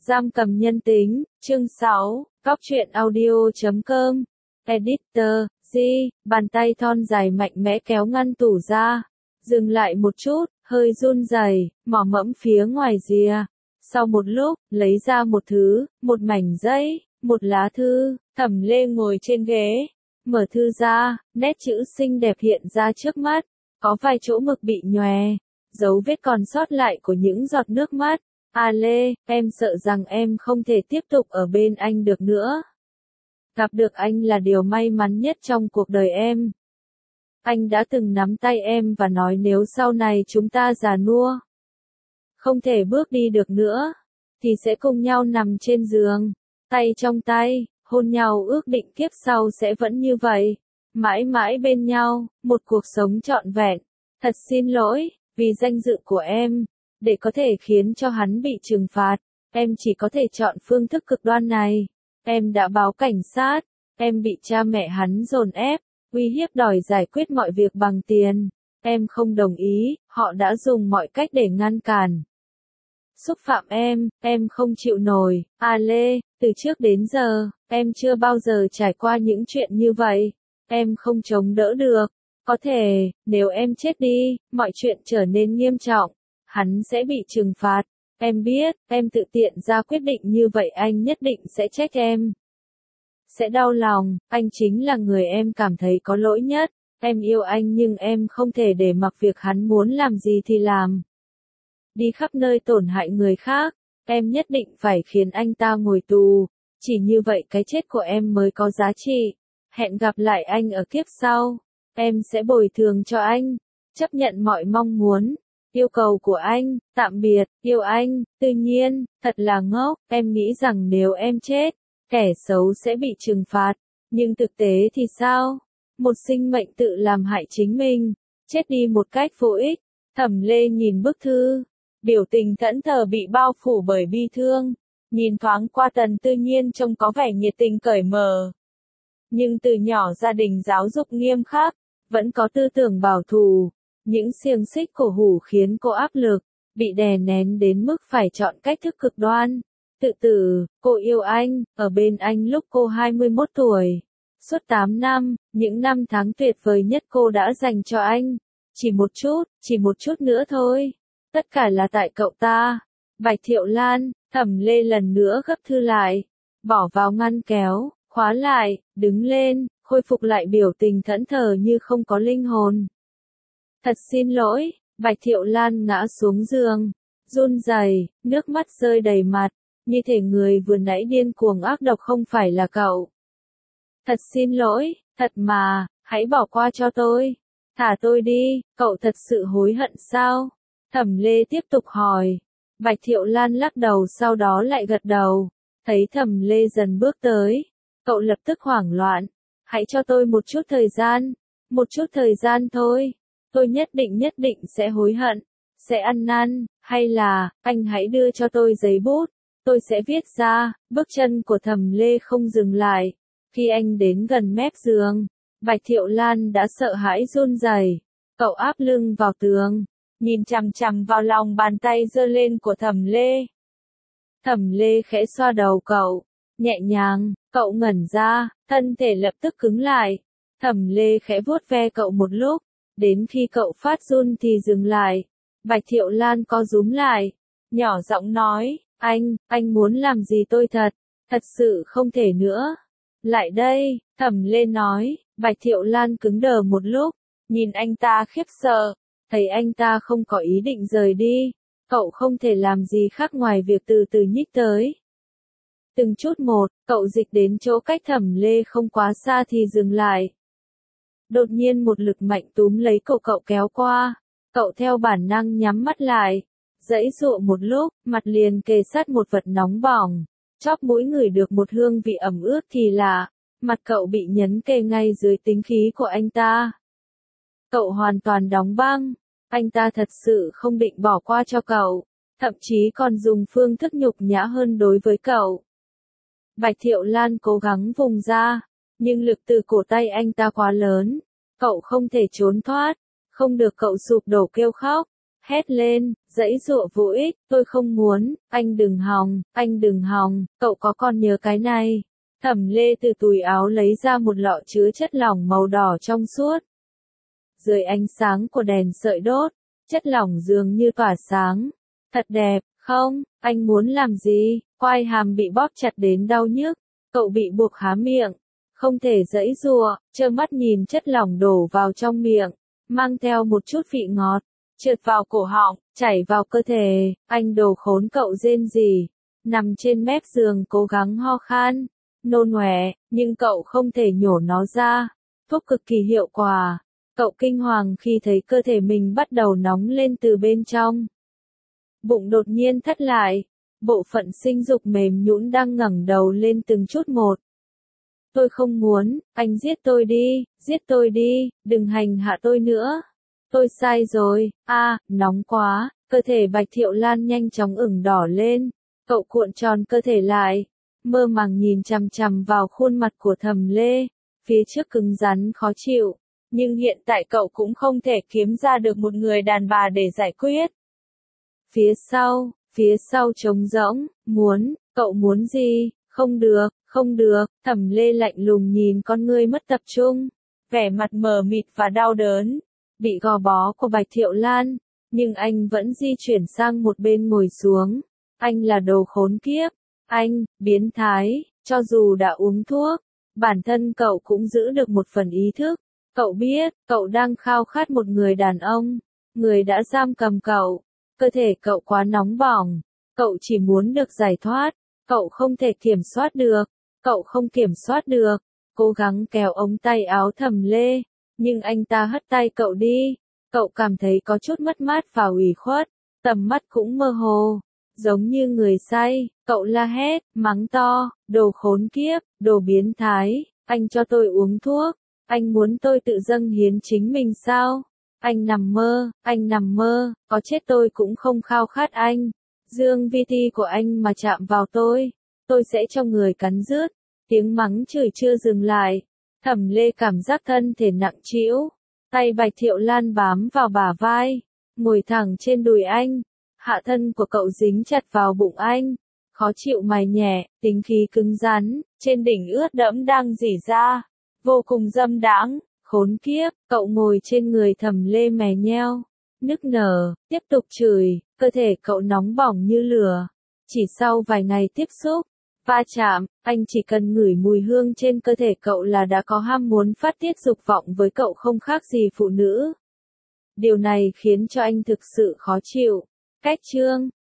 Giam cầm nhân tính, chương 6, Góc truyện audio.com. Editor, G, bàn tay thon dài mạnh mẽ kéo ngăn tủ ra. Dừng lại một chút, hơi run rẩy, mò mẫm phía ngoài rìa. Sau một lúc, lấy ra một thứ, một mảnh giấy, một lá thư. Thẩm Lê ngồi trên ghế, mở thư ra, nét chữ xinh đẹp hiện ra trước mắt. Có vài chỗ mực bị nhòe, dấu vết còn sót lại của những giọt nước mắt. A Lê, em sợ rằng em không thể tiếp tục ở bên anh được nữa. Gặp được anh là điều may mắn nhất trong cuộc đời em. Anh đã từng nắm tay em và nói nếu sau này chúng ta già nua, không thể bước đi được nữa, thì sẽ cùng nhau nằm trên giường, tay trong tay, hôn nhau ước định kiếp sau sẽ vẫn như vậy. Mãi mãi bên nhau, một cuộc sống trọn vẹn. Thật xin lỗi, vì danh dự của em. Để có thể khiến cho hắn bị trừng phạt, em chỉ có thể chọn phương thức cực đoan này. Em đã báo cảnh sát, em bị cha mẹ hắn dồn ép, uy hiếp đòi giải quyết mọi việc bằng tiền. Em không đồng ý, họ đã dùng mọi cách để ngăn cản. Xúc phạm em không chịu nổi. A Lê, từ trước đến giờ, em chưa bao giờ trải qua những chuyện như vậy. Em không chống đỡ được. Có thể, nếu em chết đi, mọi chuyện trở nên nghiêm trọng. Hắn sẽ bị trừng phạt. Em biết, em tự tiện ra quyết định như vậy anh nhất định sẽ trách em. Sẽ đau lòng, anh chính là người em cảm thấy có lỗi nhất. Em yêu anh nhưng em không thể để mặc việc hắn muốn làm gì thì làm. Đi khắp nơi tổn hại người khác, em nhất định phải khiến anh ta ngồi tù. Chỉ như vậy cái chết của em mới có giá trị. Hẹn gặp lại anh ở kiếp sau. Em sẽ bồi thường cho anh, chấp nhận mọi mong muốn. Yêu cầu của anh, tạm biệt, yêu anh, tự nhiên, thật là ngốc, em nghĩ rằng nếu em chết, kẻ xấu sẽ bị trừng phạt, nhưng thực tế thì sao? Một sinh mệnh tự làm hại chính mình, chết đi một cách vô ích. Thẩm Lê nhìn bức thư, biểu tình thẫn thờ bị bao phủ bởi bi thương, nhìn thoáng qua Tần Tư Nhiên trông có vẻ nhiệt tình cởi mở. Nhưng từ nhỏ gia đình giáo dục nghiêm khắc, vẫn có tư tưởng bảo thủ. Những xiềng xích cổ hủ khiến cô áp lực, bị đè nén đến mức phải chọn cách thức cực đoan. Tự tử, cô yêu anh, ở bên anh lúc cô 21 tuổi. Suốt 8 năm, những năm tháng tuyệt vời nhất cô đã dành cho anh. Chỉ một chút nữa thôi. Tất cả là tại cậu ta. Bạch Thiệu Lan, Thẩm Lê lần nữa gấp thư lại, bỏ vào ngăn kéo, khóa lại, đứng lên, khôi phục lại biểu tình thẫn thờ như không có linh hồn. Thật xin lỗi, Bạch Thiệu Lan ngã xuống giường, run rẩy, nước mắt rơi đầy mặt, như thể người vừa nãy điên cuồng ác độc không phải là cậu. Thật xin lỗi, thật mà, hãy bỏ qua cho tôi, thả tôi đi, cậu thật sự hối hận sao? Thẩm Lê tiếp tục hỏi. Bạch Thiệu Lan lắc đầu sau đó lại gật đầu, thấy Thẩm Lê dần bước tới, cậu lập tức hoảng loạn, hãy cho tôi một chút thời gian thôi. Tôi nhất định sẽ hối hận, sẽ ăn năn, hay là, anh hãy đưa cho tôi giấy bút, tôi sẽ viết ra. Bước chân của Thẩm Lê không dừng lại. Khi anh đến gần mép giường, Bạch Thiệu Lan đã sợ hãi run rẩy. Cậu áp lưng vào tường, nhìn chằm chằm vào lòng bàn tay giơ lên của Thẩm Lê. Thẩm Lê khẽ xoa đầu cậu, nhẹ nhàng, cậu ngẩn ra, thân thể lập tức cứng lại. Thẩm Lê khẽ vuốt ve cậu một lúc. Đến khi cậu phát run thì dừng lại. Bạch Thiệu Lan co rúm lại, nhỏ giọng nói, anh muốn làm gì tôi thật sự không thể nữa. Lại đây, Thẩm Lê nói. Bạch Thiệu Lan cứng đờ một lúc, nhìn anh ta khiếp sợ, thấy anh ta không có ý định rời đi. Cậu không thể làm gì khác ngoài việc từ từ nhích tới. Từng chút một, cậu dịch đến chỗ cách Thẩm Lê không quá xa thì dừng lại. Đột nhiên một lực mạnh túm lấy cậu kéo qua. Cậu theo bản năng nhắm mắt lại. Giãy giụa một lúc, mặt liền kề sát một vật nóng bỏng. Chóp mũi ngửi được một hương vị ẩm ướt thì lạ. Mặt cậu bị nhấn kề ngay dưới tính khí của anh ta. Cậu hoàn toàn đóng băng. Anh ta thật sự không định bỏ qua cho cậu. Thậm chí còn dùng phương thức nhục nhã hơn đối với cậu. Bạch Thiệu Lan cố gắng vùng ra. Nhưng lực từ cổ tay anh ta quá lớn, cậu không thể trốn thoát, không được cậu sụp đổ kêu khóc, hét lên, Giãy giụa vô ích, tôi không muốn, anh đừng hòng, cậu có còn nhớ cái này. Thẩm Lê từ túi áo lấy ra một lọ chứa chất lỏng màu đỏ trong suốt. Dưới ánh sáng của đèn sợi đốt, chất lỏng dường như tỏa sáng. Thật đẹp, không, anh muốn làm gì? Quai hàm bị bóp chặt đến đau nhức, cậu bị buộc há miệng, không thể giãy giụa, trơ mắt nhìn chất lỏng đổ vào trong miệng, mang theo một chút vị ngọt, trượt vào cổ họng, chảy vào cơ thể. Anh đồ khốn, cậu rên rỉ, nằm trên mép giường cố gắng ho khan, nôn ọe, nhưng cậu không thể nhổ nó ra. Thuốc cực kỳ hiệu quả. Cậu kinh hoàng khi thấy cơ thể mình bắt đầu nóng lên từ bên trong. Bụng đột nhiên thắt lại, bộ phận sinh dục mềm nhũn đang ngẩng đầu lên từng chút một. Tôi không muốn, anh giết tôi đi, đừng hành hạ tôi nữa. Tôi sai rồi, nóng quá, cơ thể Bạch Thiệu Lan nhanh chóng ửng đỏ lên. Cậu cuộn tròn cơ thể lại, mơ màng nhìn chằm chằm vào khuôn mặt của Thẩm Lê, phía trước cứng rắn khó chịu, nhưng hiện tại cậu cũng không thể kiếm ra được một người đàn bà để giải quyết. Phía sau trống rỗng, cậu muốn gì? Không được, Thẩm Lê lạnh lùng nhìn con ngươi mất tập trung, vẻ mặt mờ mịt và đau đớn, bị gò bó của Bạch Thiệu Lan, nhưng anh vẫn di chuyển sang một bên ngồi xuống. Anh là đồ khốn kiếp, anh, biến thái, cho dù đã uống thuốc, bản thân cậu cũng giữ được một phần ý thức. Cậu biết, cậu đang khao khát một người đàn ông, người đã giam cầm cậu. Cơ thể cậu quá nóng bỏng, cậu chỉ muốn được giải thoát, cậu không thể kiểm soát được, cố gắng kéo ống tay áo Thẩm Lê, nhưng anh ta hất tay cậu đi, cậu cảm thấy có chút mất mát và ủy khuất, tầm mắt cũng mơ hồ, giống như người say, cậu la hét, mắng to, đồ khốn kiếp, đồ biến thái, anh cho tôi uống thuốc, anh muốn tôi tự dâng hiến chính mình sao? Anh nằm mơ, có chết tôi cũng không khao khát anh. Dương vi ti của anh mà chạm vào tôi sẽ cho người cắn rứt. Tiếng mắng chửi chưa dừng lại. Thẩm Lê cảm giác thân thể nặng trĩu. Tay Bạch Thiệu Lan bám vào bả vai, ngồi thẳng trên đùi anh. Hạ thân của cậu dính chặt vào bụng anh. Khó chịu mài nhẹ, tính khí cứng rắn, trên đỉnh ướt đẫm đang rỉ ra. Vô cùng dâm đãng. Khốn kiếp, cậu ngồi trên người Thẩm Lê mè nheo, nức nở, tiếp tục chửi, cơ thể cậu nóng bỏng như lửa. Chỉ sau vài ngày tiếp xúc, va chạm, anh chỉ cần ngửi mùi hương trên cơ thể cậu là đã có ham muốn phát tiết dục vọng với cậu không khác gì phụ nữ. Điều này khiến cho anh thực sự khó chịu. Cách chương